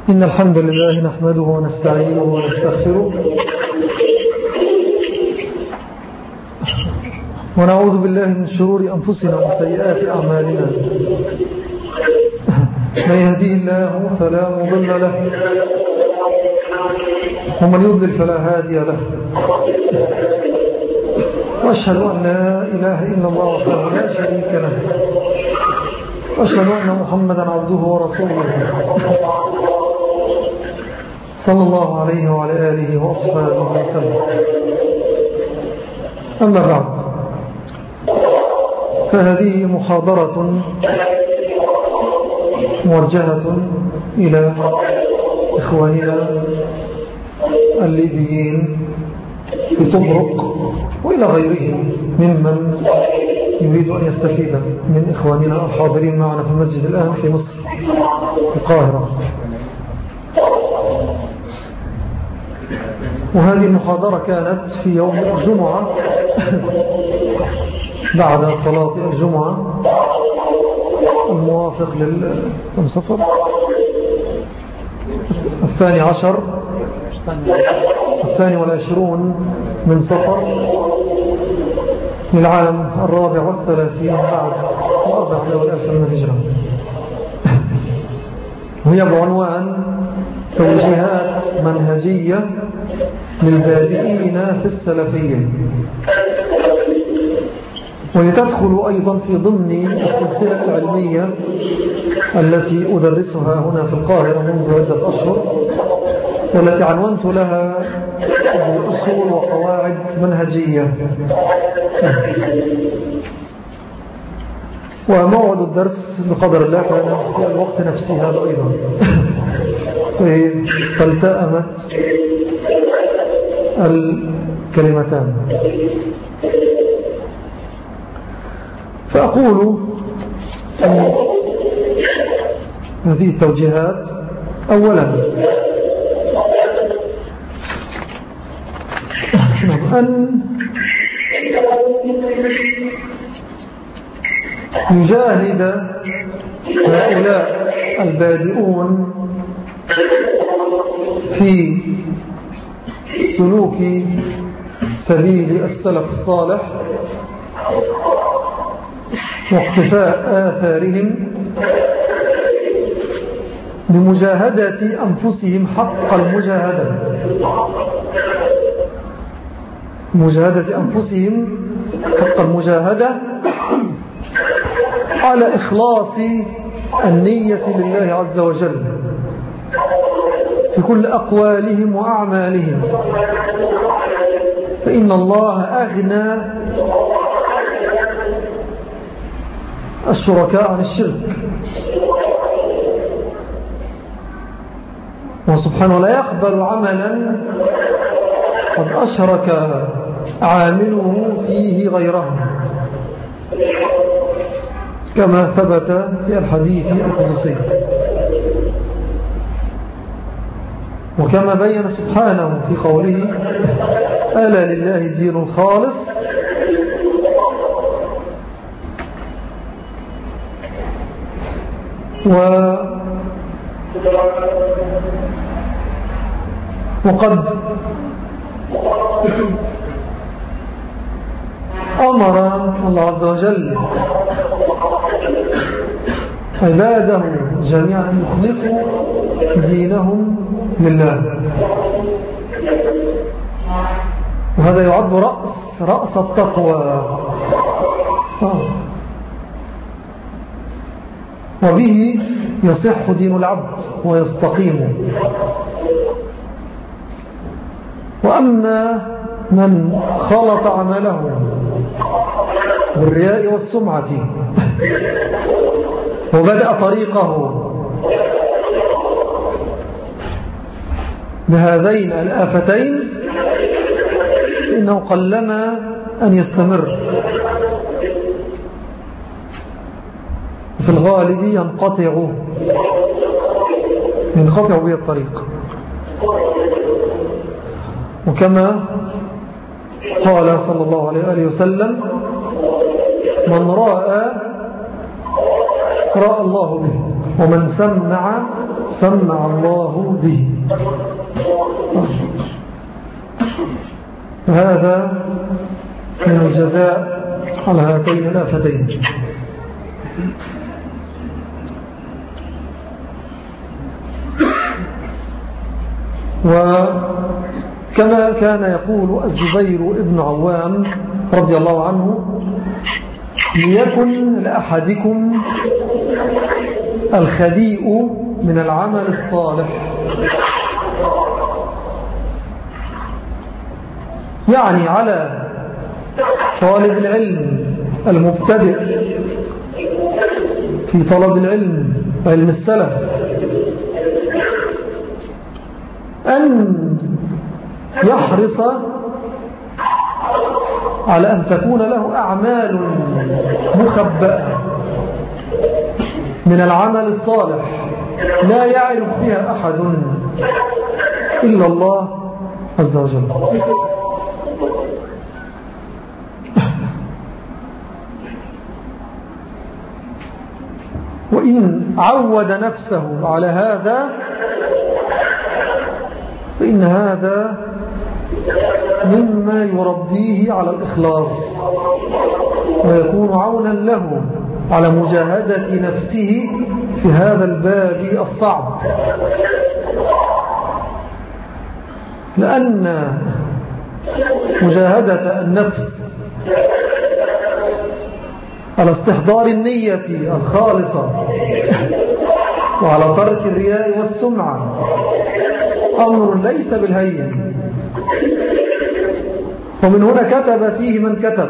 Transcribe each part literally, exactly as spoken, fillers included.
إن الحمد لله نحمده ونستعينه ونستغفره ونعوذ بالله من شرور أنفسنا وسيئات أعمالنا. من يهديه الله فلا مضل له ومن يضلل فلا هادي له. وأشهد أن لا إله إلا الله وحده لا شريك له، وأشهد أن محمدا عبده ورسوله صلى الله عليه وعلى آله وأصحابه وسلم. أما بعد، فهذه محاضرة موجهة إلى إخواننا الليبيين في طبرق وإلى غيرهم ممن يريد أن يستفيد من إخواننا الحاضرين معنا في المسجد الآن في مصر في القاهرة. وهذه المحاضرة كانت في يوم الجمعة بعد صلاة الجمعة الموافق للصفر الثاني عشر الثاني والعشرون من صفر للعام الرابع والثلاثين بعد الأربعمائة والألف من الهجرة، وهي بعنوان توجيهات منهجية للبادئين في السلفية، وتدخل أيضا في ضمن السلسلة العلمية التي أدرسها هنا في القاهرة منذ عدة أشهر، والتي عنونت لها بأصول وقواعد منهجية. وموعد الدرس بقدر الله كان في الوقت نفسه هذا أيضا، فالتأمت الكلمتان. فأقول أن هذه التوجيهات أولا أن يجاهد هؤلاء البادئون في سلوك سبيل السلف الصالح واقتفاء آثارهم بمجاهدة أنفسهم حق المجاهدة مجاهدة أنفسهم حق المجاهدة على إخلاص النية لله عز وجل في كل أقوالهم وأعمالهم، فإن الله أغنى الشركاء عن الشرك، وسبحانه لا يقبل عملا قد أشرك عامله فيه غيره، كما ثبت في الحديث القدسي، وكما بين سبحانه في قوله: ألا لله الدين الخالص و وقد أمر الله عز وجل عباده جميعا أن يخلصوا دينهم لله، وهذا يعد رأس رأس التقوى، وبه يصح دين العبد ويستقيم. وأما من خلط عمله بالرياء والسمعة وبدأ طريقه بهذين الآفتين، إنه قلما أن يستمر، في الغالب ينقطع ينقطع به الطريق. وكما قال صلى الله عليه وسلم: من رأى رأى الله به، ومن سمع سمع الله به. هذا من الجزاء على هاتين الآفتين. وكما كان يقول الزبير ابن عوام رضي الله عنه: ليكن لأحدكم الخبيء من العمل الصالح. يعني على طالب العلم المبتدئ في طلب العلم علم السلف أن يحرص على أن تكون له أعمال مخبأة من العمل الصالح لا يعرف بها أحد إلا الله عز وجل. وإن عود نفسه على هذا فإن هذا مما يربيه على الإخلاص ويكون عونا له على مجاهدة نفسه في هذا الباب الصعب. لأن مجاهدة النفس على استحضار النية الخالصة وعلى ترك الرياء والسمعة أمر ليس بالهين. ومن هنا كتب فيه من كتب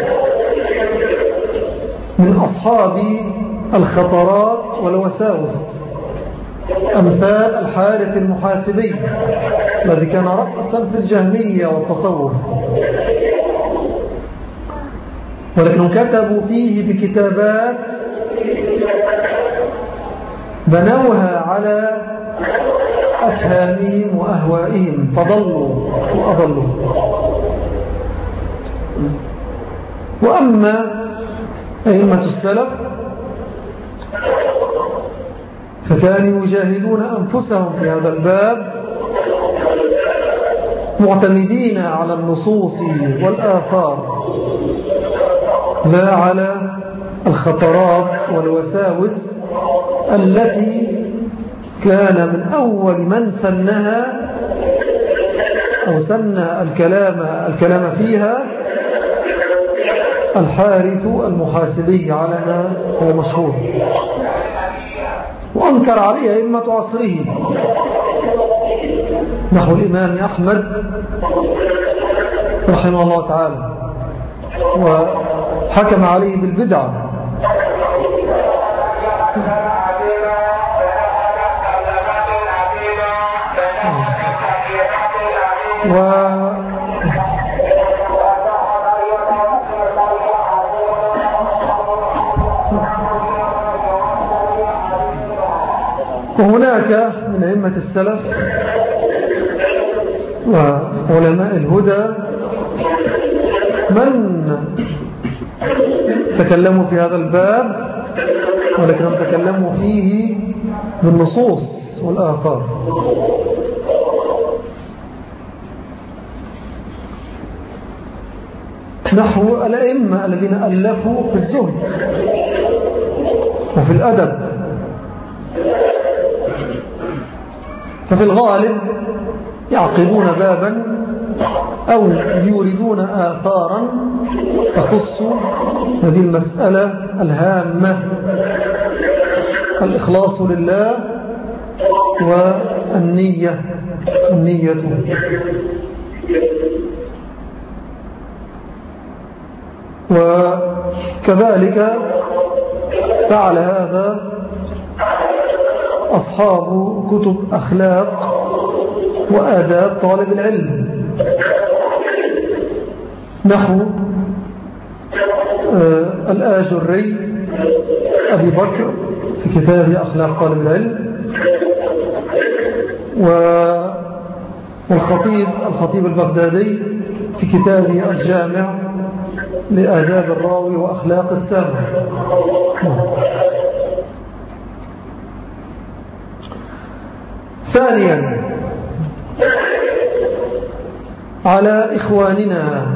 من أصحاب الخطرات والوساوس أمثال الحارث المحاسبي الذي كان رأسا في الجهمية والتصوف، ولكن كتبوا فيه بكتابات بنوها على أفهامهم وأهوائهم فضلوا وأضلوا. وأما أئمة السلف فكانوا يجاهدون أنفسهم في هذا الباب معتمدين على النصوص والآثار لا على الخطرات والوساوس التي كان من أول من سنها أو سن الكلام, الكلام فيها الحارث المحاسبي على ما هو مشهور، وأنكر عليه أئمة عصره نحو الإمام أحمد رحمه الله تعالى، وحكم عليه بالبدعة. و وهناك من أئمة السلف وعلماء الهدى من تكلموا في هذا الباب ولكنهم تكلموا فيه بالنصوص والآثار. نحو الأئمة الذين ألفوا في الزهد وفي الأدب، ففي الغالب يعقبون بابا أو يوردون آثارا تخص هذه المسألة الهامة، الإخلاص لله والنية النية وكذلك فعل هذا أصحاب كتب أخلاق وآداب طالب العلم نحو آه الآجري أبي بكر في كتابه أخلاق طالب العلم، والخطيب الخطيب البغدادي في كتابه الجامع لآداب الراوي وأخلاق السامع. ثانيا على إخواننا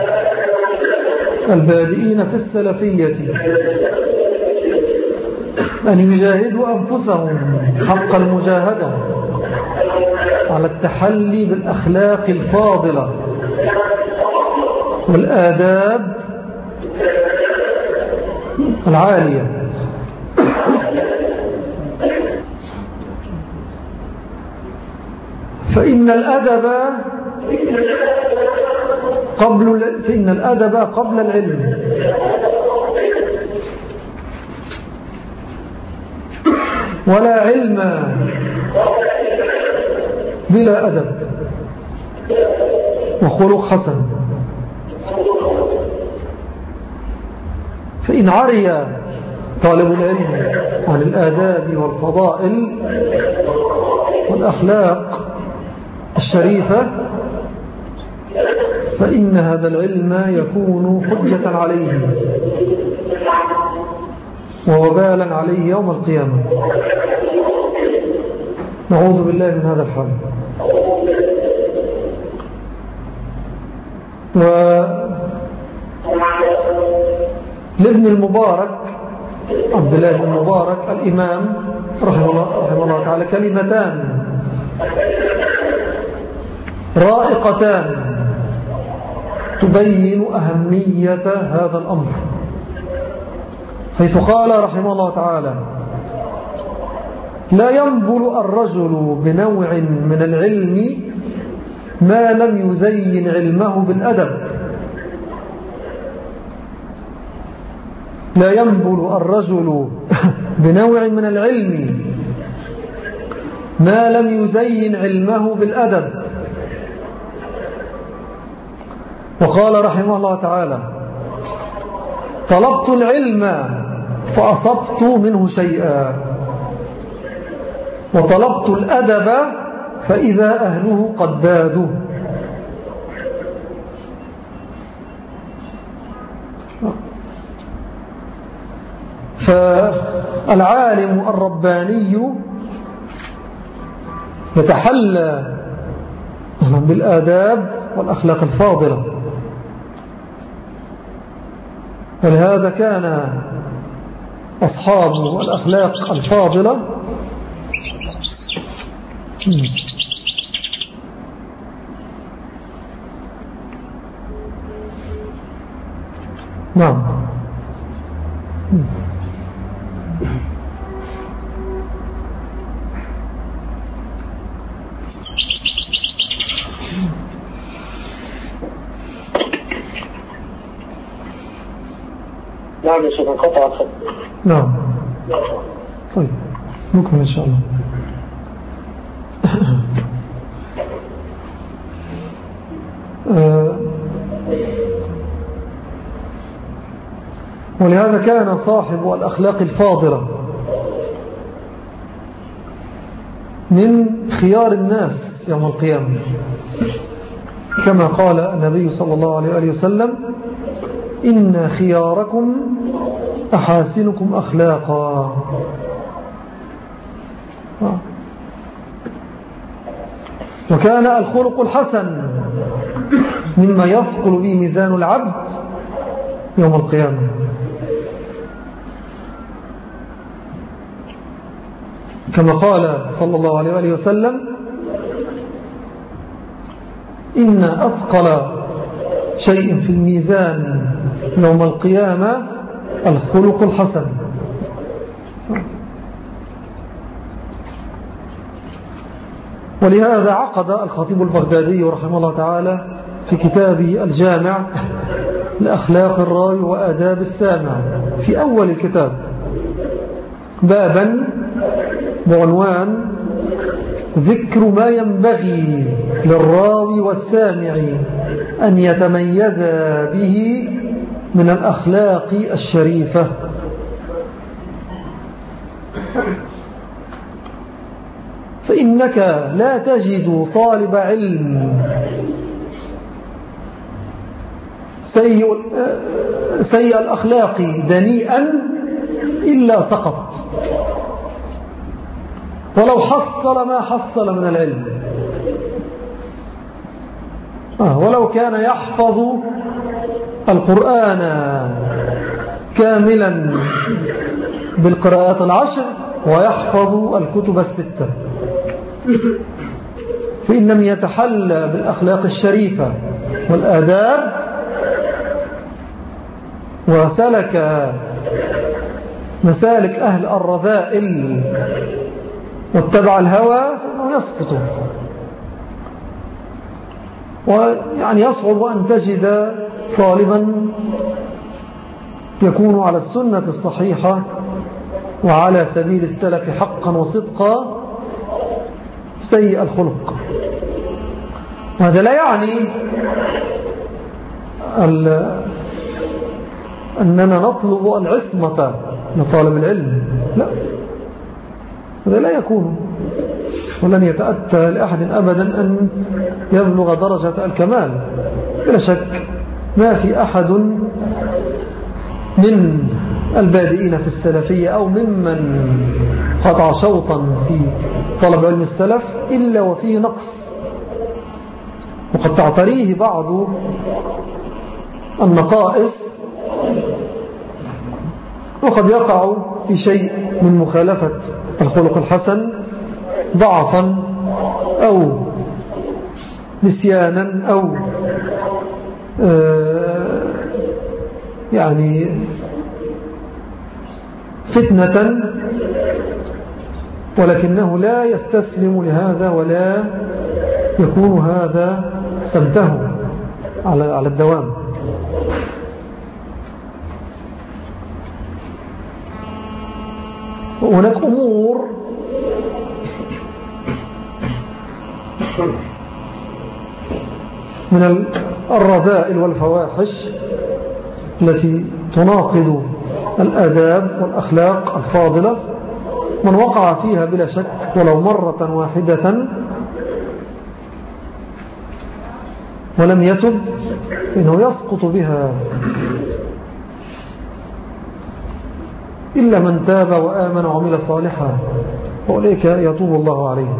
البادئين في السلفية أن يجاهدوا أنفسهم حق المجاهدة على التحلي بالأخلاق الفاضلة والآداب العالية، فإن الأدب قبل فإن الأدب قبل العلم، ولا علم بلا أدب وخلق حسن. فإن عري طالب العلم عن الآداب والفضائل والأخلاق الشريفة فإن هذا العلم يكون حجة عليه ووبالا عليه يوم القيامة. نعوذ بالله من هذا الحال. ولابن المبارك عبد الله بن المبارك الإمام رحمه الله, رحمه الله تعالى كلمتان رائقتان تبين أهمية هذا الأمر، حيث قال رحمه الله تعالى: لا ينبل الرجل بنوع من العلم ما لم يزين علمه بالأدب. لا ينبل الرجل بنوع من العلم ما لم يزين علمه بالأدب. وقال رحمه الله تعالى: طلبت العلم فأصبت منه شيئا، وطلبت الأدب فإذا أهله قد بادوا. فالعالم الرباني يتحلى بالآداب والأخلاق الفاضلة، ولهذا كان أصحاب الأخلاق الفاضلة نعم نعم يا شيخ انقطع الخط. نعم طيب نكمل إن شاء الله. ولهذا كان صاحب الأخلاق الفاضلة من خيار الناس يوم القيامة، كما قال النبي صلى الله عليه وسلم: إن خياركم أحاسنكم أخلاقا. وكان الخلق الحسن مما يثقل به ميزان العبد يوم القيامة، كما قال صلى الله عليه وسلم: إن أثقل شيء في الميزان يوم القيامة الخلق الحسن. ولهذا عقد الخطيب البغدادي رحمه الله تعالى في كتابه الجامع لأخلاق الراوي وآداب السامع في أول الكتاب بابا بعنوان: ذكر ما ينبغي للراوي والسامع أن يتميز به من الأخلاق الشريفة. فإنك لا تجد طالب علم سيء, سيء الأخلاق دنيئا إلا سقط، ولو حصل ما حصل من العلم، آه ولو كان يحفظ القرآن كاملا بالقراءات العشر ويحفظ الكتب الستة، فإن لم يتحلى بالأخلاق الشريفة والآداب وسلك مسالك أهل الرذائل واتبع الهوى فإنه يسقط. ويعني يصعب أن تجد طالبا يكون على السنة الصحيحة وعلى سبيل السلف حقا وصدقا سيء الخلق. وهذا لا يعني أننا نطلب العصمة لطالب العلم، لا، هذا لا يكون، ولن يتأتى لأحد أبدا أن يبلغ درجة الكمال. بلا شك ما في أحد من البادئين في السلفية أو ممن قطع شوطا في طلب علم السلف إلا وفيه نقص، وقد تعتريه بعض النقائص، وقد يقع في شيء من مخالفة الخلق الحسن ضعفا أو نسيانا أو آه يعني فتنة، ولكنه لا يستسلم لهذا ولا يكون هذا سمته على على الدوام. وهناك أمور من الرذائل والفواحش التي تناقض الآداب والأخلاق الفاضلة، من وقع فيها بلا شك ولو مرة واحدة ولم يتب إنه يسقط بها، إلا من تاب وآمن وعمل صالحا فأولئك يتوب الله عليه.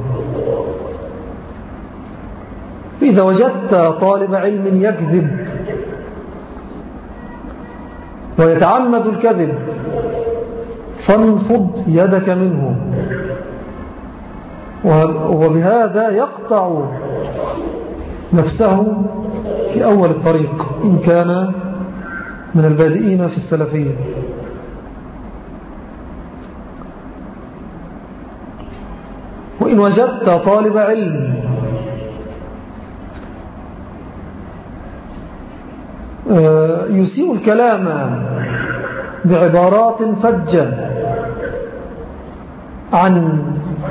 إذا وجدت طالب علم يكذب ويتعمد الكذب فانفض يدك منه، وبهذا يقطع نفسه في أول الطريق إن كان من البادئين في السلفية. وإن وجدت طالب علم يسيء الكلام بعبارات فجة عن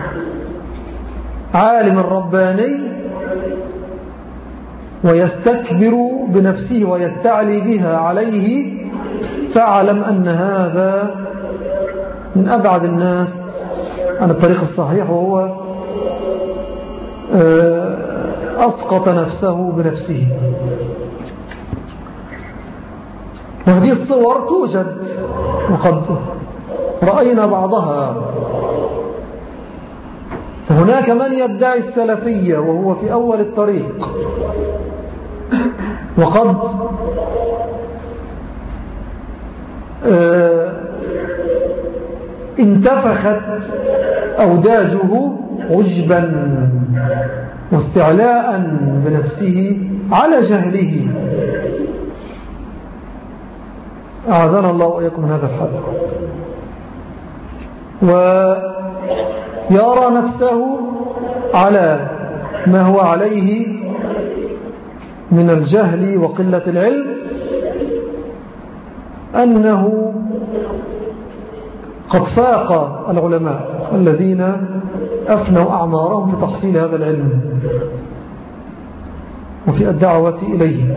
عالم رباني ويستكبر بنفسه ويستعلي بها عليه، فاعلم أن هذا من أبعد الناس عن الطريق الصحيح، وهو أسقط نفسه بنفسه. وهذه الصور توجد وقد رأينا بعضها. فهناك من يدعي السلفية وهو في أول الطريق وقد انتفخت أوداجه عجبا واستعلاء بنفسه على جهله، أعاذنا الله وإياكم من هذا الحال، ويرى نفسه على ما هو عليه من الجهل وقلة العلم أنه قد فاق العلماء الذين أفنوا أعمارهم في تحصيل هذا العلم وفي الدعوة إليه.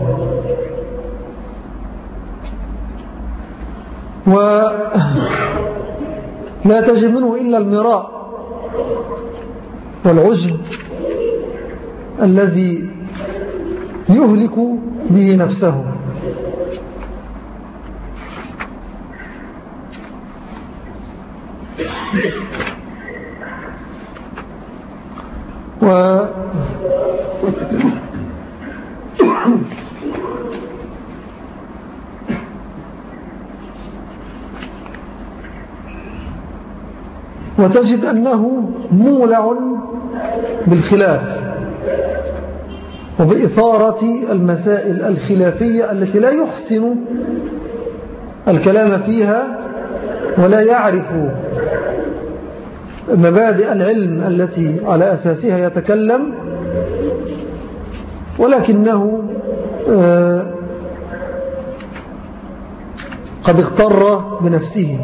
ولا تجد منه إلا المراء والعجب الذي يهلك به نفسه. و وتجد أنه مولع بالخلاف وبإثارة المسائل الخلافية التي لا يحسن الكلام فيها ولا يعرف مبادئ العلم التي على أساسها يتكلم، ولكنه قد اغتر بنفسه.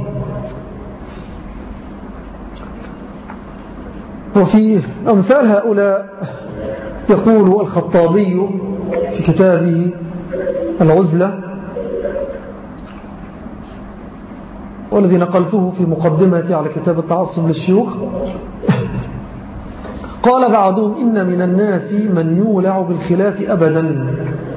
وفي أمثال هؤلاء يقول الخطابي في كتابه العزلة، والذي نقلته في مقدمتي على كتاب التعصب للشيوخ، قال بعضهم: إن من الناس من يولع بالخلاف أبدا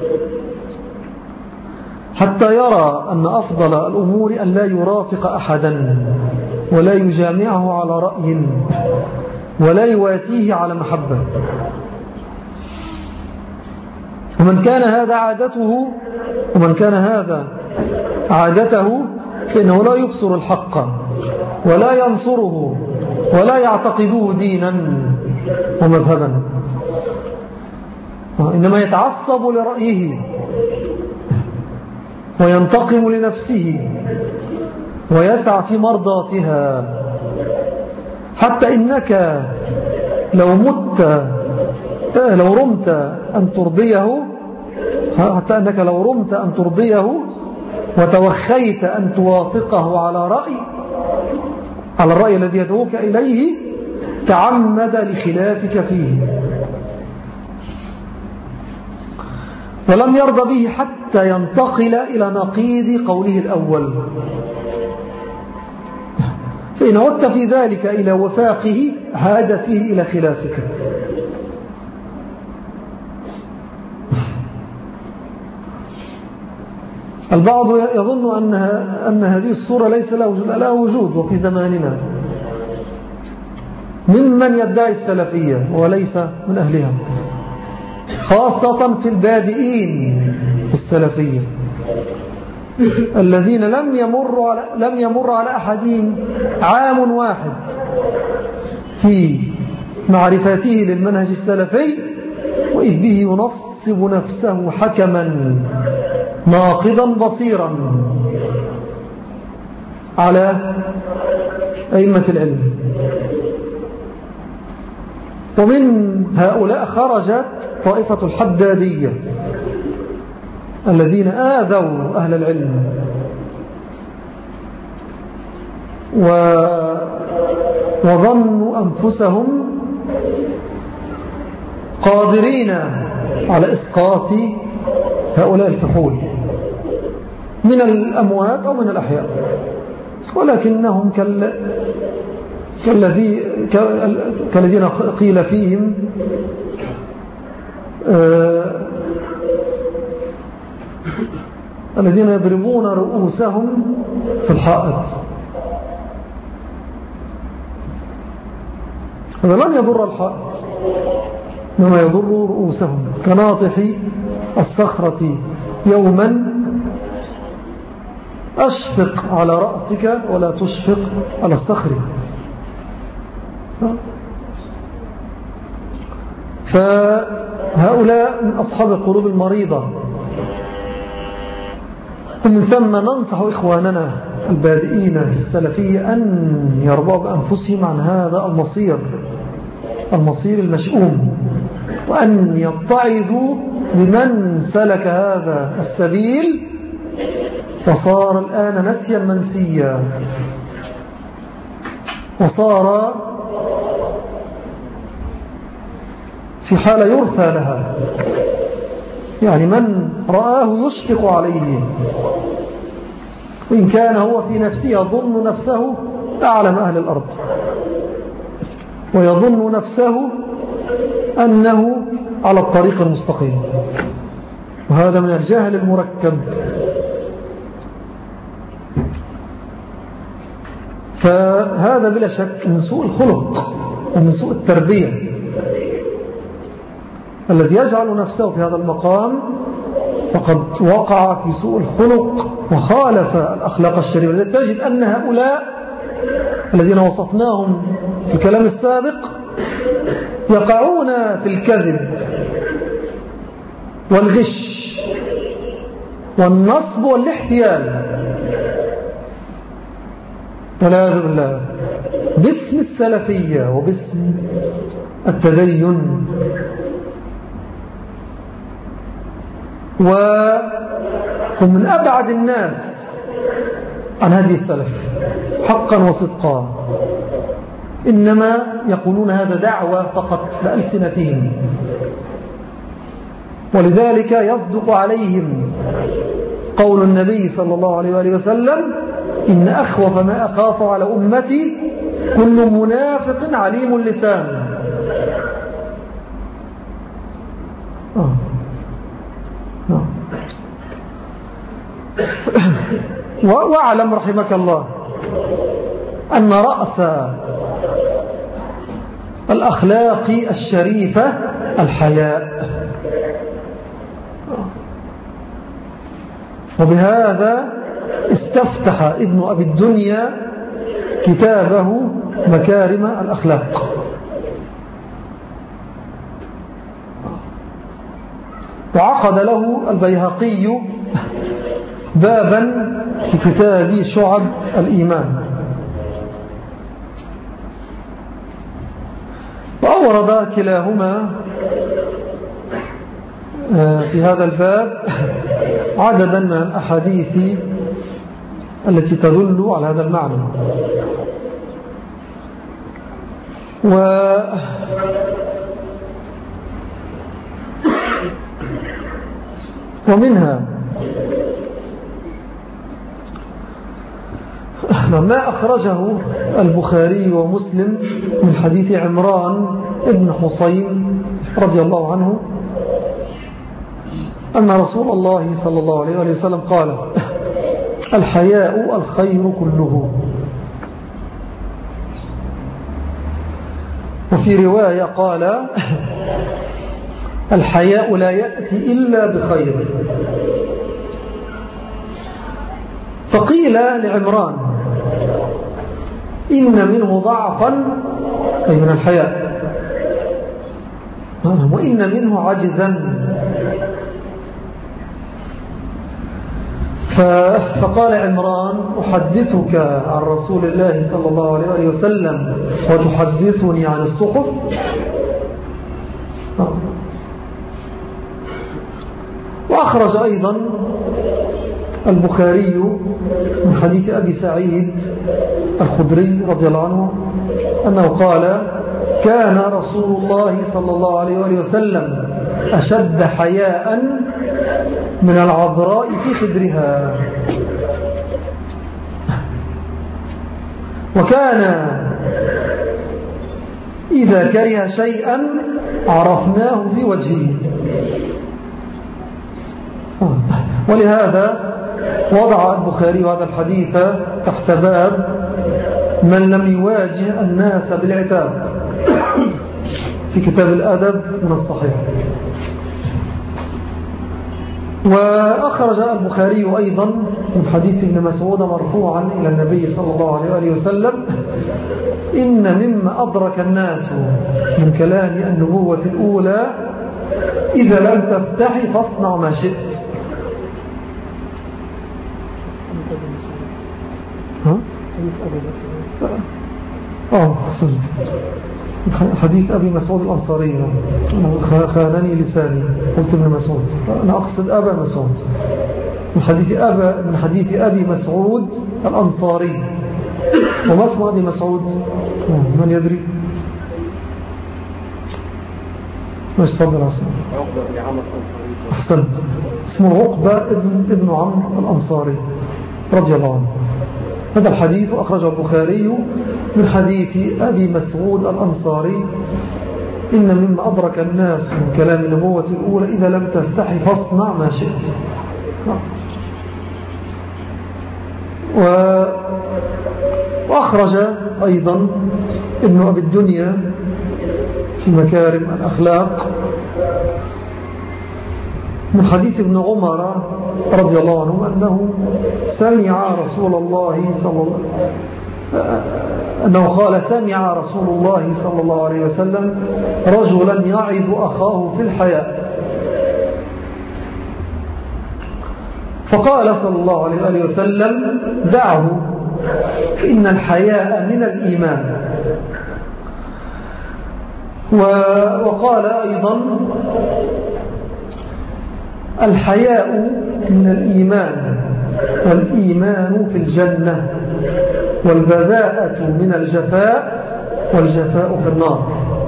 حتى يرى أن أفضل الأمور أن لا يرافق أحدا ولا يجامعه على رأي ولا يواتيه على محبة. ومن كان هذا عادته ومن كان هذا عادته فإنه لا يبصر الحق ولا ينصره ولا يعتقده دينا ومذهبا، إنما يتعصب لرأيه وينتقم لنفسه ويسعى في مرضاتها، حتى إنك لو مت لو رمت أن ترضيه حتى أنك لو رمت أن ترضيه وتوخيت أن توافقه على رأي على الرأي الذي يدعوك إليه تعمد لخلافك فيه، ولم يرضى به حتى ينتقل إلى نقيض قوله الأول. فإن عدت في ذلك إلى وفاقه عاد فيه إلى خلافك. البعض يظن أنها أن هذه الصورة ليس لها وجود وفي زماننا ممن يدعي السلفية وليس من أهلها، خاصة في البادئين في السلفية الذين لم يمر على لم يمر على أحدهم عام واحد في معرفته للمنهج السلفي، وإذ به ينصب نفسه حكما ناقضا بصيرا على أئمة العلم. ومن هؤلاء خرجت طائفة الحدادية الذين آذوا أهل العلم و... وظنوا أنفسهم قادرين على إسقاط هؤلاء الفحول من الأموات أو من الأحياء، ولكنهم كال... كالذي... كالذين قيل فيهم آه... الذين يضربون رؤوسهم في الحائط. هذا لن يضر الحائط إنما يضر رؤوسهم كناطح الصخرة يوما أشفق على رأسك ولا تشفق على الصخر. فهؤلاء من أصحاب القلوب المريضة، ومن ثم ننصح إخواننا البادئين في السلفية أن يرضوا بأنفسهم عن هذا المصير المصير المشؤوم، وأن يتعظوا بمن سلك هذا السبيل وصار الآن نسيا منسيا، وصار في حالة يرثى لها، يعني من رآه يشفق عليه، وإن كان هو في نفسه يظن نفسه أعلم أهل الأرض ويظن نفسه أنه على الطريق المستقيم، وهذا من الجهل المركب. فهذا بلا شك من سوء الخلق ومن سوء التربية الذي يجعل نفسه في هذا المقام فقد وقع في سوء الخلق وخالف الأخلاق الشريفة. تجد أن هؤلاء الذين وصفناهم في الكلام السابق يقعون في الكذب والغش والنصب والاحتيال والعياذ بالله باسم السلفية وباسم التدين. وهم من أبعد الناس عن هذه السلف حقا وصدقا، إنما يقولون هذا دعوة فقط لألسنتهم، ولذلك يصدق عليهم قول النبي صلى الله عليه وآله وسلم: إن أخوف ما أخاف على أمتي كل منافق عليم اللسان. آه. آه. واعلم رحمك الله أن رأس الأخلاق الشريفة الحياء، وبهذا استفتح ابن أبي الدنيا كتابه مكارم الأخلاق. وعقد له البيهقي بابا في كتاب شعب الإيمان، وأورد كلاهما في هذا الباب عددا من الأحاديث التي تدل على هذا المعنى. و ومنها ما أخرجه البخاري ومسلم من حديث عمران ابن حسين رضي الله عنه أن رسول الله صلى الله عليه وسلم قال: الحياء الخير كله. وفي رواية قال: الحياء لا يأتي إلا بخير. فقيل لعمران: إن منه ضعفا، أي من الحياء، وإن منه عجزا. فقال عمران: أحدثك عن رسول الله صلى الله عليه وسلم وتحدثني عن الصحف؟ وأخرج أيضا البخاري من حديث أبي سعيد الخدري رضي الله عنه أنه قال: كان رسول الله صلى الله عليه وسلم أشد حياء من العذراء في خدرها، وكان إذا كره شيئا عرفناه في وجهه. ولهذا وضع البخاري هذا الحديث تحت باب من لم يواجه الناس بالعتاب في كتاب الأدب من الصحيح. وأخرج البخاري أيضا من حديث ابن مسعود مرفوعا إلى النبي صلى الله عليه وسلم: إن مما أدرك الناس من كلام النبوة الأولى إذا لم تستحي فاصنع ما شئت. ها؟ آه حسنت. حديث أبي مسعود الأنصاري، خانني لساني قلت ابن مسعود، أنا أقصد أبا مسعود. من حديث, أبا من حديث أبي مسعود الأنصاري. وما اسم أبي مسعود؟ من يدري؟ ما يستطيع أصلا؟ أحسنت. اسمه عقبة ابن, ابن عمرو الأنصاري رضي الله عنه. هذا الحديث أخرجه البخاري من حديث أبي مسعود الأنصاري: إن مما أدرك الناس من كلام النبوة الأولى إذا لم تستحي فاصنع ما شئت. وأخرج أيضا ابن أبي الدنيا في مكارم الأخلاق من حديث ابن عمر رضي الله عنه أنه سمع رسول الله صلى الله أنه قال سمع رسول الله صلى الله عليه وسلم رجلا يعظ أخاه في الحياء، فقال صلى الله عليه وسلم دعه فإن الحياء من الإيمان. وقال أيضا الحياء من الإيمان، والإيمان في الجنة، والبذاءة من الجفاء، والجفاء في النار.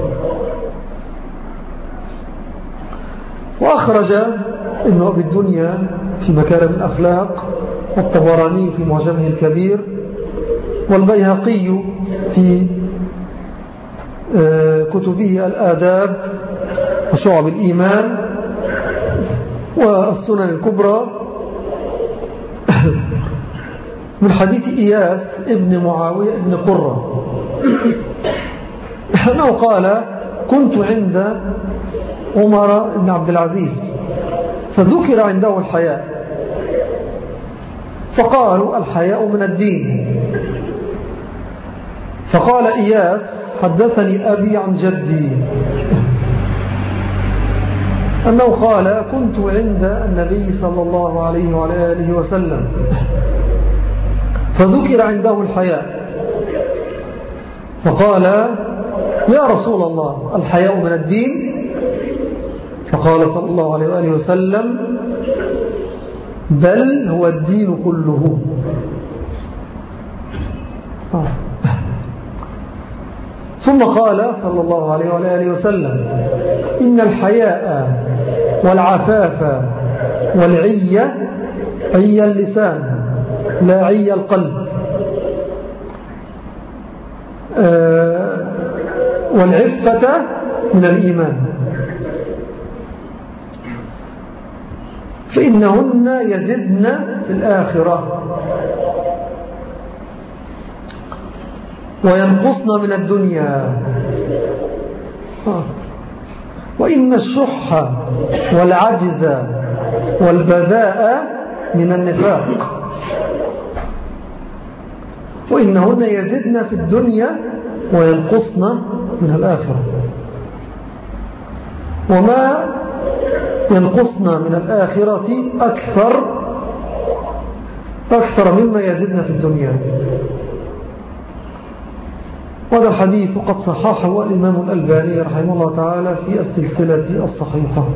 وأخرج ابن أبي الدنيا في مكارم الأخلاق، والطبراني في معجمه الكبير، والبيهقي في كتبه الآداب وشعب الإيمان والسنن الكبرى من حديث إياس ابن معاوية ابن قرة أنه قال كنت عند عمر بن عبد العزيز فذكر عنده الحياء، فقالوا الحياء من الدين، فقال إياس حدثني أبي عن جدي أنه قال كنت عند النبي صلى الله عليه وعلى آله وسلم فذكر عنده الحياء، فقال يا رسول الله الحياء من الدين؟ فقال صلى الله عليه وآله وسلم بل هو الدين كله. ثم قال صلى الله عليه وآله وسلم إن الحياء والعفاف والعية عي اللسان لا عي القلب، والعفة من الإيمان، فإنهن يزدن في الآخرة وينقصن من الدنيا، وإن الشح والعجز والبذاء من النفاق، وإنهن يزدن في الدنيا وينقصن من الآخرة، وما ينقصن من الآخرة أكثر أكثر مما يزدن في الدنيا. وهذا الحديث قد صححه الإمام الألباني رحمه الله تعالى في السلسلة الصحيحة،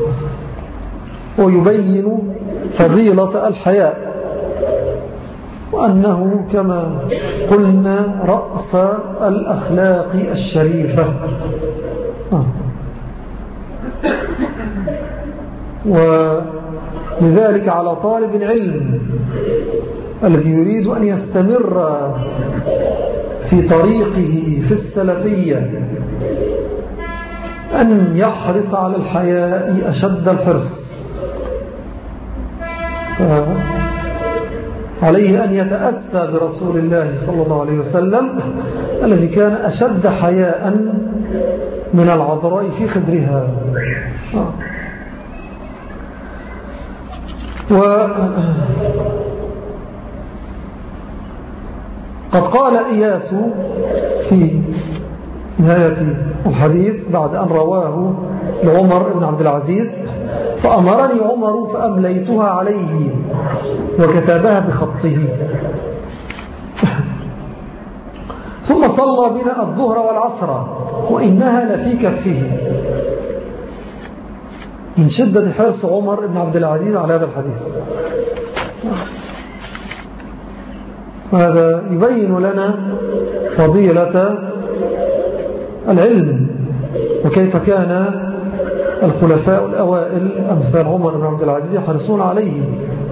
ويبين فضيلة الحياء، وأنه كما قلنا رأس الأخلاق الشريفة. آه. ولذلك على طالب العلم الذي يريد أن يستمر في طريقه في السلفية أن يحرص على الحياء أشد الحرص، عليه أن يتأسى برسول الله صلى الله عليه وسلم الذي كان أشد حياء من العذراء في خدرها. وقد قال إياس في نهاية الحديث بعد أن رواه لعمر بن عبد العزيز فأمرني عمر فأمليتها عليه وكتبها بخطه ثم صلى بنا الظهر والعصر وإنها لفي كفه، من شدة حرص عمر بن عبد العزيز على هذا الحديث. هذا يبين لنا فضيلة العلم وكيف كان الخلفاء الأوائل أمثال عمر بن عبد العزيز يحرصون عليه،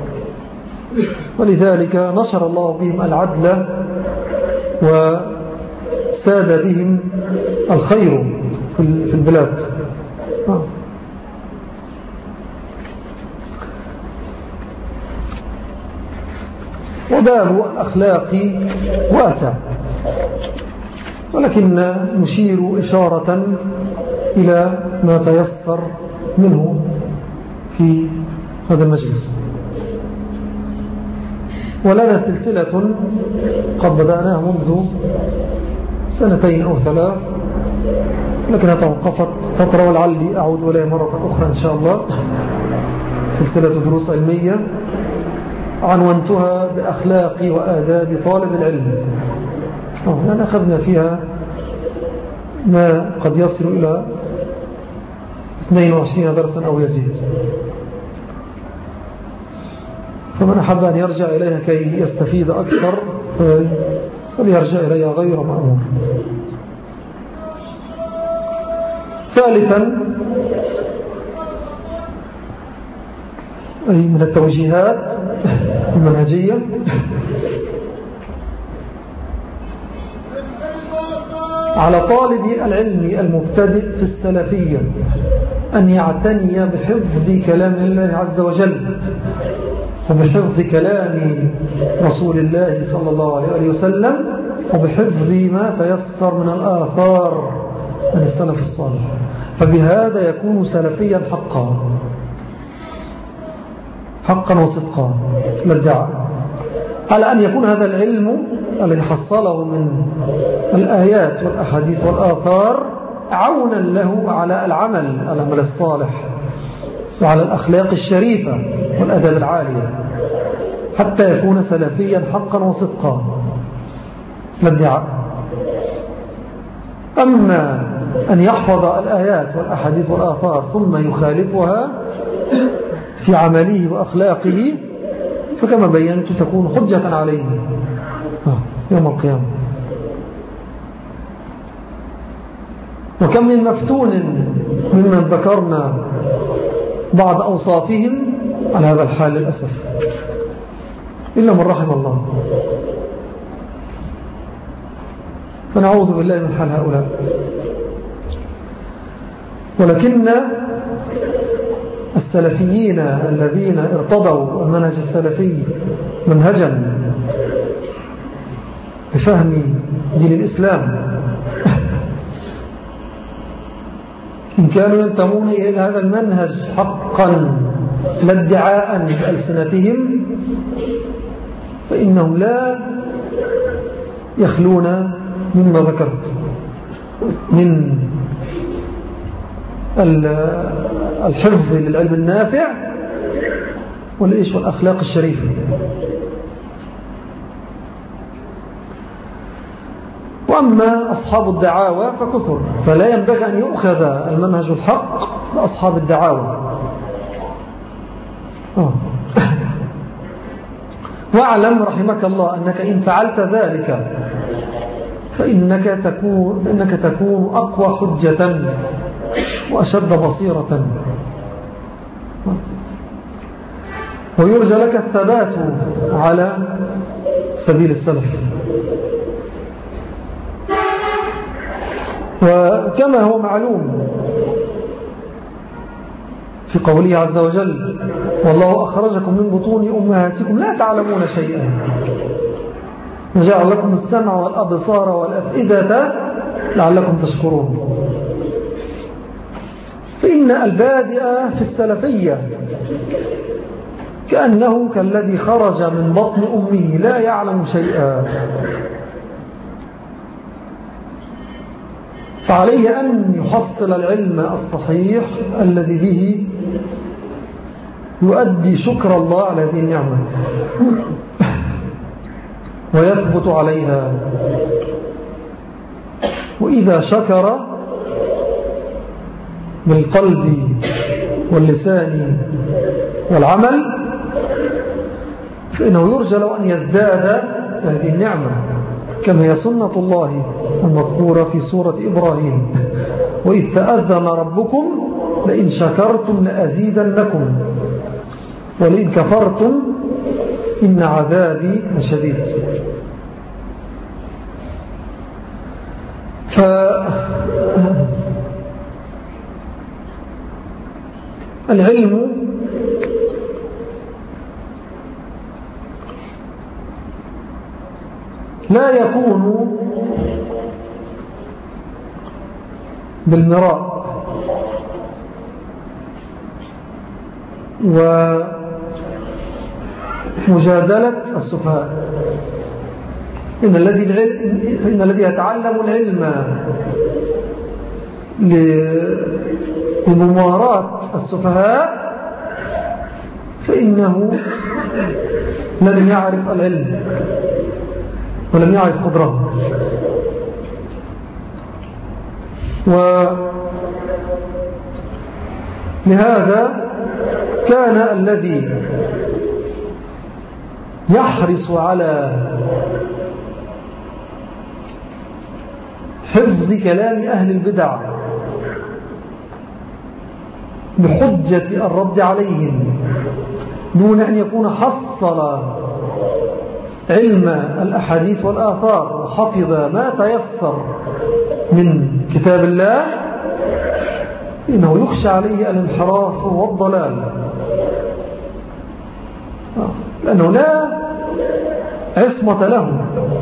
ولذلك نشر الله بهم العدل وساد بهم الخير في البلاد. وباب الأخلاق واسع، ولكن نشير إشارة إلى ما تيسر منه في هذا المجلس. ولنا سلسلة قد بدأناها منذ سنتين أو ثلاث، لكنها توقفت فترة ولعلي أعود إليها مرة أخرى إن شاء الله. سلسلة دروس علمية عنوانتها بأخلاق وآداب طالب العلم. يعني أخذنا فيها ما قد يصل إلى اثنين وعشرين درسا أو يزيد، فمن أحب أن يرجع إليها كي يستفيد أكثر فليرجع إليها غير مأمور. ثالثا، أي من التوجيهات المنهجية، على طالب العلم المبتدئ في السلفية أن يعتني بحفظ كلام الله عز وجل وبحفظ كلام رسول الله صلى الله عليه وسلم وبحفظ ما تيسر من الآثار من السلف الصالح، فبهذا يكون سلفيا حقا حقا وصدقا لا ادعاء، على أن يكون هذا العلم الذي حصله من الآيات والأحاديث والآثار عونا له على العمل العمل الصالح وعلى الأخلاق الشريفة والأدب العالية، حتى يكون سلفيا حقا وصدقا لا ادعاء. أما أن يحفظ الآيات والأحاديث والآثار ثم يخالفها في عمله وأخلاقه فكما بينت تكون حجة عليه يوم القيامة. وكم من مفتون ممن ذكرنا بعض أوصافهم على هذا الحال للأسف، إلا من رحم الله، فنعوذ بالله من حال هؤلاء. ولكن السلفيين الذين ارتضوا المنهج السلفي منهجا لفهم دين الإسلام إن كانوا ينتمون إلى هذا المنهج حقا لا ادعاء بألسنتهم فإنهم لا يخلون مما ذكرت من الحفظ للعلم النافع والإيش والأخلاق الشريفة. وأما أصحاب الدعاوى فكثر، فلا ينبغي أن يؤخذ المنهج الحق بأصحاب الدعاوى. أوه. واعلم رحمك الله أنك إن فعلت ذلك فإنك تكون, إنك تكون أقوى حجة وأشد بصيرة، ويرجى لك الثبات على سبيل السلف. وكما هو معلوم في قوله عز وجل والله أخرجكم من بطون أمهاتكم لا تعلمون شيئا وجعل لكم السمع والأبصار والأفئدة لعلكم تشكرون. فإن البادئ في السلفية كأنه كالذي خرج من بطن أمه لا يعلم شيئا، فعليه أن يحصل العلم الصحيح الذي به يؤدي شكر الله على هذه النعمة ويثبت عليها. وإذا شكر بالقلب واللسان والعمل فإنه يرجى له أن يزداد هذه النعمة، كما هي سنة الله المذكورة في سورة إبراهيم وإذ تأذن ربكم لئن شكرتم لأزيدنكم ولئن كفرتم إن عذابي لشديد. فالعلم لا يكون بالمراء و مجادلة السفهاء. إن الذي إن الذي يتعلم العلم لمماراة السفهاء فإنه لم يعرف العلم ولم يعرف قدره. ولهذا كان الذي يحرص على حفظ كلام أهل البدع بحجة الرد عليهم دون أن يكون حصل علم الأحاديث والآثار وحفظ ما تيسر من كتاب الله، إنه يخشى عليه الانحراف والضلال، لأنه لا عصمة له.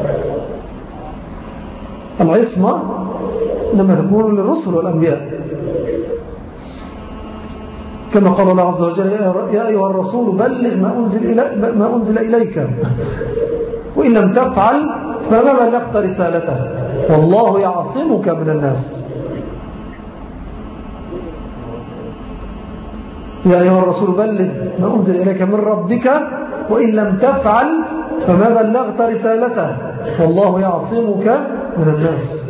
العصمة لما تكون للرسل والأنبياء، كما قال الله عز وجل: يا أيها الرسول بلغ ما أنزل, إلي ما أنزل إليك وإن لم تفعل فما بلغت رسالته والله يعصمك من الناس. يا أيها الرسول بلغ ما أنزل إليك من ربك وإن لم تفعل فما بلغت رسالته والله يعصمك من الناس.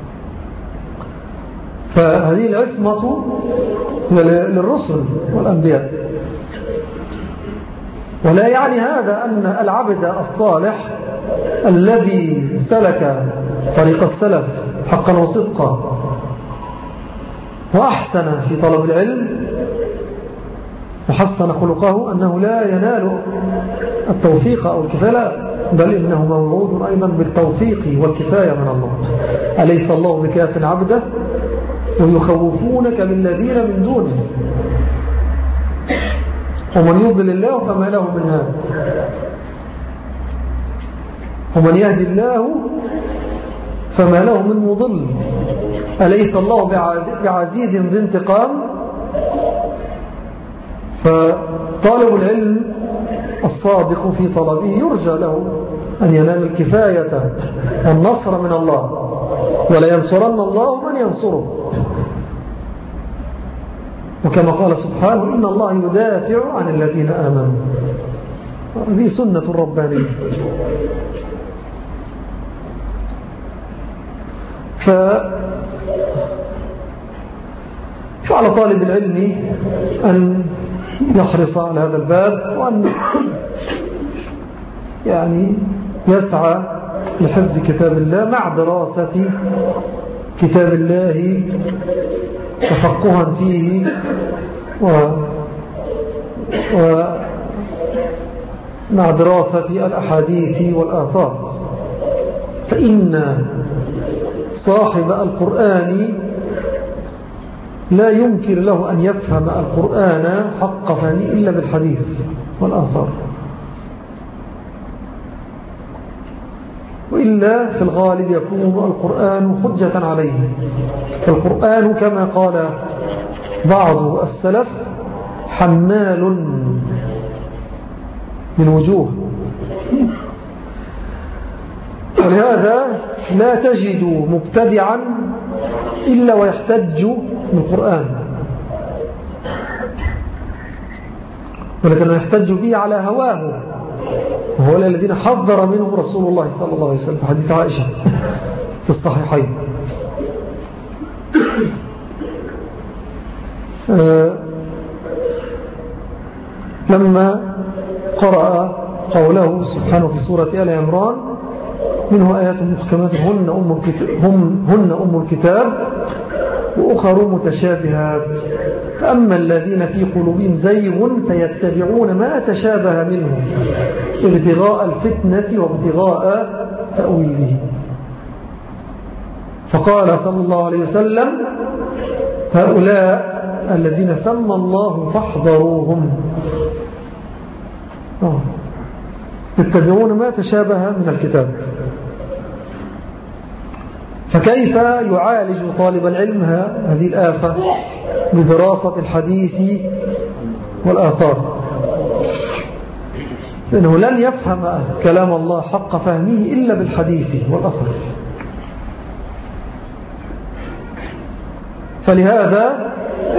فهذه العصمة للرسل والأنبياء. ولا يعني هذا أن العبد الصالح الذي سلك طريق السلف حقا وصدقا وأحسن في طلب العلم وحسن خلقه أنه لا ينال التوفيق أو الكفاية، بل إنه موعود أيضا بالتوفيق والكفاية من الله. أليس الله بكاف عبده ويخوفونك بالذين من دونه ومن يضلل الله فما له من هاد ومن يهدي الله فما له من مضل. أليس الله بعزيز ذي انتقام؟ فطالب العلم الصادق في طلبه يرجى له أن ينال الكفاية والنصر من الله، ولا ينصرن الله من ينصره. وكما قال سبحانه: إن الله يدافع عن الذين آمنوا. هذه سنة ربانية. ف... فعلى طالب العلم أن يحرص على هذا الباب، وأن يعني يسعى لحفظ كتاب الله مع دراسة كتاب الله تفقها فيه و... ومع دراسة الأحاديث والآثار. فإن صاحب القرآن لا يمكن له أن يفهم القرآن حق فهمه إلا بالحديث والآثار، وإلا في الغالب يكون القرآن حجة عليه. فالقرآن كما قال بعض السلف حمال للوجوه، ولهذا لا تجد مبتدعا إلا ويحتج بالقرآن، ولكن يحتج به على هواه، وهو الذين حذر منهم رسول الله صلى الله عليه وسلم في حديث عائشة في الصحيحين. آه لما قرأ قوله سبحانه في سورة آل عمران: منه آيات محكمات هن أم الكتاب, هم هن أم الكتاب وأخر متشابهات، فأما الذين في قلوبهم زيغ فيتبعون ما تشابه منه ابتغاء الفتنة وابتغاء تأويله. فقال صلى الله عليه وسلم: هؤلاء الذين سمى الله فاحذروهم، يتبعون ما تشابه من الكتاب. فكيف يعالج طالب العلم هذه الآفة بدراسة الحديث والآثار؟ إنه لن يفهم كلام الله حق فهمه إلا بالحديث والأثر. فلهذا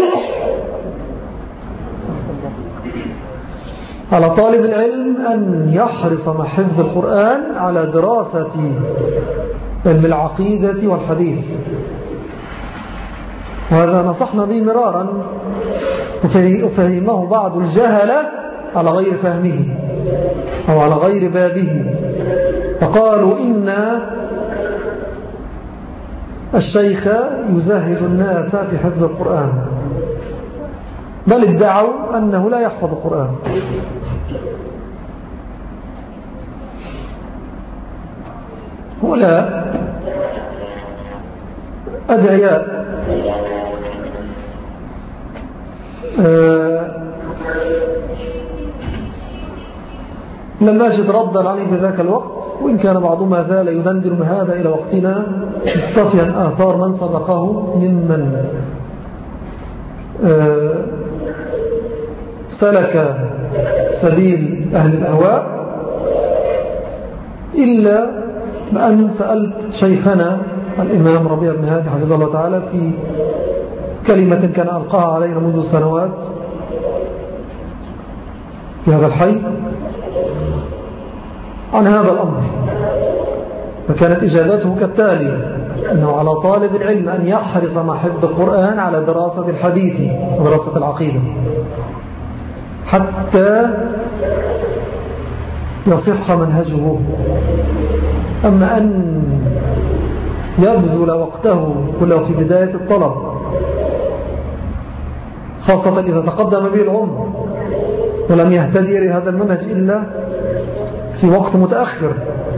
على طالب العلم أن يحرص مع حفظ القرآن على دراسة علم العقيدة والحديث، وهذا نصحنا به مرارا وفهمه بعض الجهلة على غير فهمه أو على غير بابه، فقالوا إن الشيخ يزهد الناس في حفظ القرآن، بل ادعوا أنه لا يحفظ القرآن. ولا أدعياء آه لم أجد ردا عليه في ذاك الوقت، وإن كان بعضهم ما زال يدندن بهذا إلى وقتنا مستفيا آثار من سبقه ممن آه سلك سبيل أهل الأهواء، إلا بأن سألت شيخنا الإمام ربيع بن هادي حفظه الله تعالى في كلمة كان ألقاها علينا منذ سنوات في هذا الحي عن هذا الأمر، فكانت إجابته كالتالي: أنه على طالب العلم أن يحرص مع حفظ القرآن على دراسة الحديث ودراسة العقيدة حتى يصح منهجه. أما أن يبذل وقته كله في بداية الطلب، خاصة إذا تقدم به العمر ولم يهتدي إلى هذا المنهج إلا في وقت متأخر،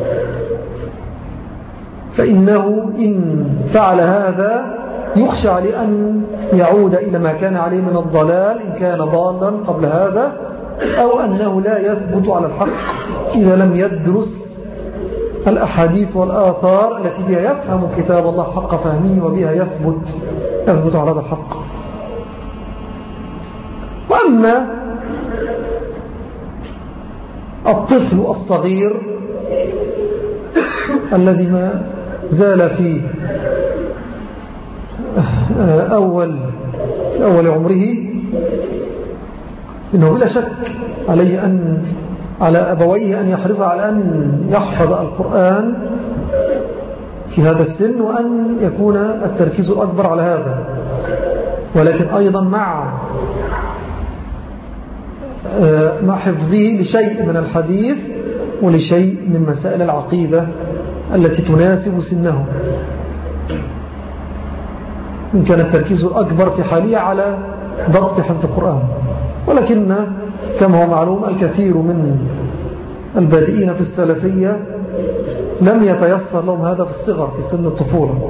فإنه إن فعل هذا يخشى لأن يعود إلى ما كان عليه من الضلال إن كان ضالا قبل هذا، أو أنه لا يثبت على الحق إذا لم يدرس الأحاديث والآثار التي بها يفهم كتاب الله حق فهمه وبها يثبت يثبت على هذا الحق. وأما الطفل الصغير الذي ما زال في أول, في أول عمره، إنه بلا شك عليه أن على أبويه أن يحرص على أن يحفظ القرآن في هذا السن، وأن يكون التركيز الأكبر على هذا، ولكن أيضا مع مع حفظه لشيء من الحديث ولشيء من مسائل العقيدة التي تناسب سنه، إن كان التركيز الأكبر في حالية على ضبط حفظ القرآن. ولكن كما هو معلوم الكثير من البادئين في السلفية لم يتيسر لهم هذا في الصغر في سن الطفولة،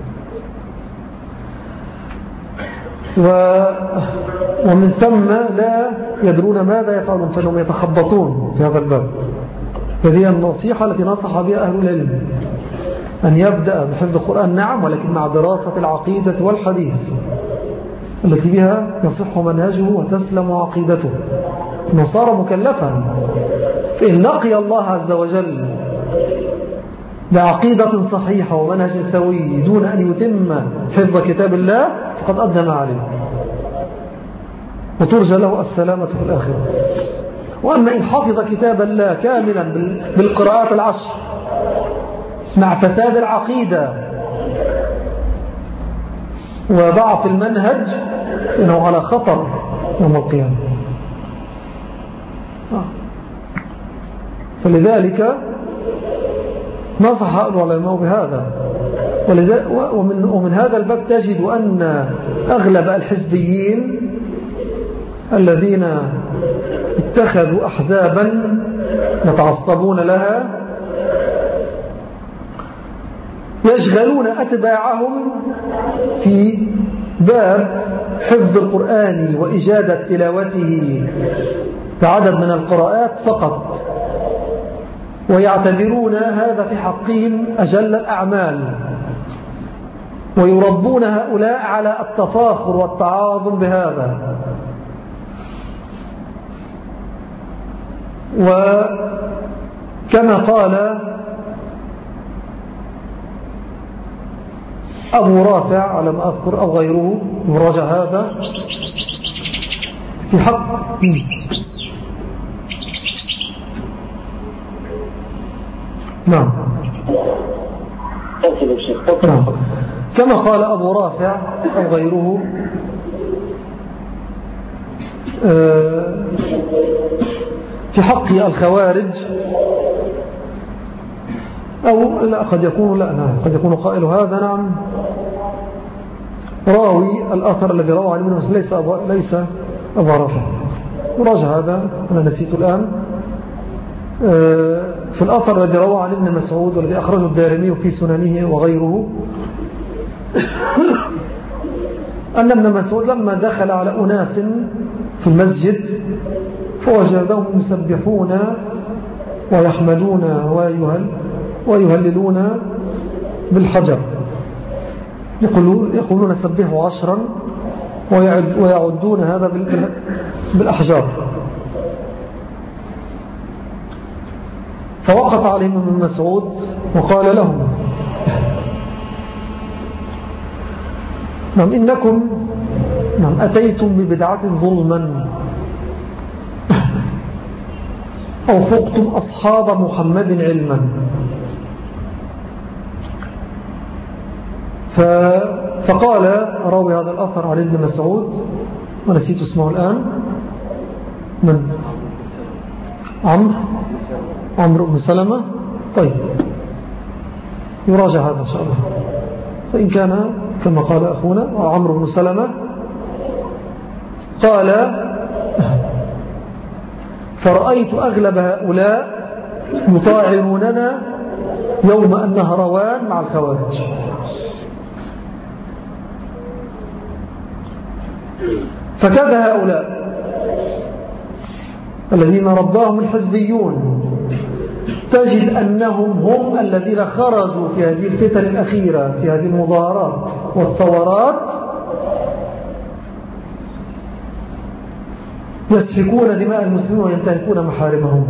و ومن ثم لا يدرون ماذا يفعلون، فإنهم يتخبطون في هذا الباب. هذه النصيحة التي نصح بها أهل العلم، أن يبدأ بحفظ القرآن نعم، ولكن مع دراسة العقيدة والحديث التي بها يصح منهجه وتسلم عقيدته، إنه صار مكلفا. فإن لقي الله عز وجل بعقيدة صحيحة ومنهج سوي دون أن يتم حفظ كتاب الله فقد أدى ما عليه، وترجى له السلامة في الآخرة. وأما إن حفظ كتاب الله كاملا بالقراءات العشر مع فساد العقيدة وضعف المنهج إنه على خطر يوم القيامة. فلذلك نصح العلماء بهذا. ومن, ومن هذا الباب تجد أن أغلب الحزبيين الذين اتخذوا أحزابا يتعصبون لها يشغلون أتباعهم في باب حفظ القرآن وإجادة تلاوته بعدد من القراءات فقط، ويعتبرون هذا في حقهم أجل الأعمال، ويربون هؤلاء على التفاخر والتعاظم بهذا. وكما قال أبو رافع على ما أذكر أو غيره يراجع هذا في حق نعم نعم كما قال أبو رافع أو غيره في حق الخوارج أو لا قد يكون لا نعم قد يكون قائل هذا نعم راوي الأثر الذي روى عن ابن مسعود ليس أبو ليس أبو رافع مراجع هذا أنا نسيت الآن في الأثر الذي روى عن ابن مسعود والذي أخرجه الدارمي في سننه وغيره أن ابن مسعود لما دخل على أناس في المسجد فوجدهم يسبحون ويحمدون ويهل ويهللون بالحجر يقولون سبحوا عشرا ويعدون هذا بالأحجار. فوقف عليهم ابن مسعود وقال لهم نعم إنكم نعم أتيتم ببدعة ظلما أو فقتم أصحاب محمد علما. فقال راوي هذا الأثر عن ابن مسعود ونسيت اسمه الآن من عمرو عمرو بن سلمة. طيب يراجع هذا إن شاء الله. فإن كان كما قال أخونا عمرو بن سلمة قال فرأيت أغلب هؤلاء يطاعنوننا يوم النهروان مع الخوارج. فكذا هؤلاء الذين رباهم الحزبيون تجد أنهم هم الذين خرجوا في هذه الفتن الأخيرة في هذه المظاهرات والثورات يسفكون دماء المسلمين وينتهكون محارمهم.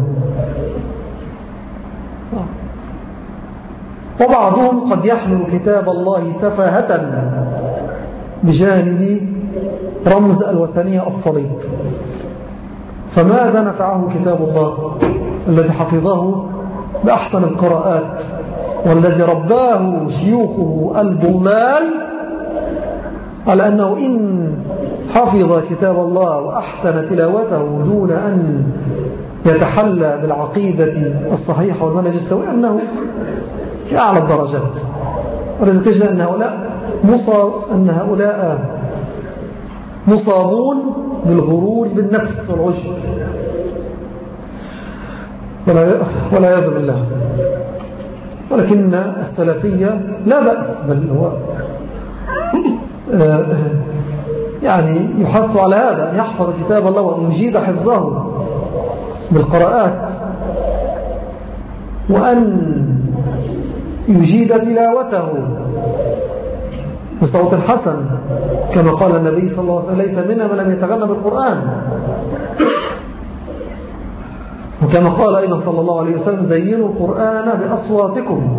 وبعضهم قد يحمل كتاب الله سفاهة بجانب رمز الوثنية الصليب. فماذا نفعه كتاب الله الذي حفظه بأحسن القراءات والذي رباه شيوخه الضلال على أنه إن حفظ كتاب الله وأحسن تلاوته دون أن يتحلى بالعقيدة الصحيحة والمنهج السوي أنه في أعلى الدرجات. ولذلك تجد أن هؤلاء مصاب أن هؤلاء مصابون بالغرور بالنفس والعجب ولا يعذ بالله. ولكن السلفية لا بأس بل هو يعني يحث على هذا أن يحفظ كتاب الله وأن يجيد حفظه بالقراءات وأن يجيد تلاوته بصوت حسن كما قال النبي صلى الله عليه وسلم ليس منا من لم يتغنى بالقرآن. وكما قال أيضا صلى الله عليه وسلم زينوا القرآن بأصواتكم.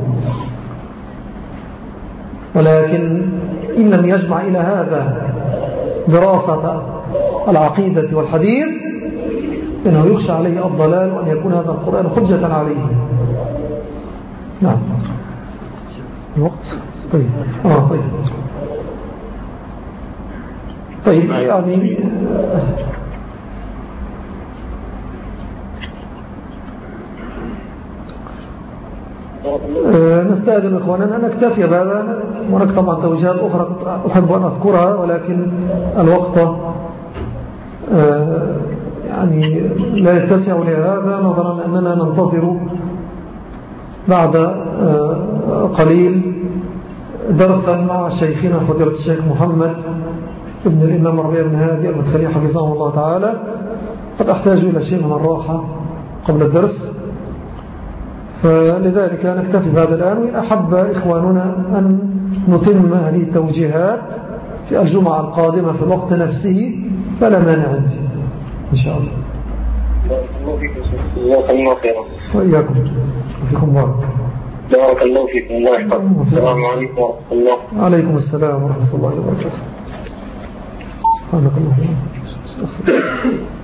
ولكن إن لم يجمع إلى هذا دراسة العقيدة والحديث إنه يخشى عليه الضلال وأن يكون هذا القرآن حجة عليه. نعم الوقت طيب آه طيب طيب يعني نستأذن إخواننا أن نكتفي بهذا ونكتب طبعا توجيهات أخرى أحب أن أذكرها ولكن الوقت يعني لا يتسع لهذا نظرا أننا ننتظر بعد قليل درسا مع شيخنا فضيلة الشيخ محمد ابن الإمام ربيع بن هادي المدخلي حفظه الله تعالى. قد أحتاج إلى شيء من الراحة قبل الدرس فلذلك نكتفي بهذا الآن. وإن أحب إخواننا أن نتم هذه التوجيهات في الجمعة القادمة في الوقت نفسه فلا مانع عندي إن شاء الله. جزاك الله خيرا. وإياكم وفيكم بارك. بارك الله فيكم. الله يحفظكم. السلام عليكم ورحمة الله. عليكم السلام ورحمة الله وبركاته. سبحانك اللهم وبحمدك. استغفر الله.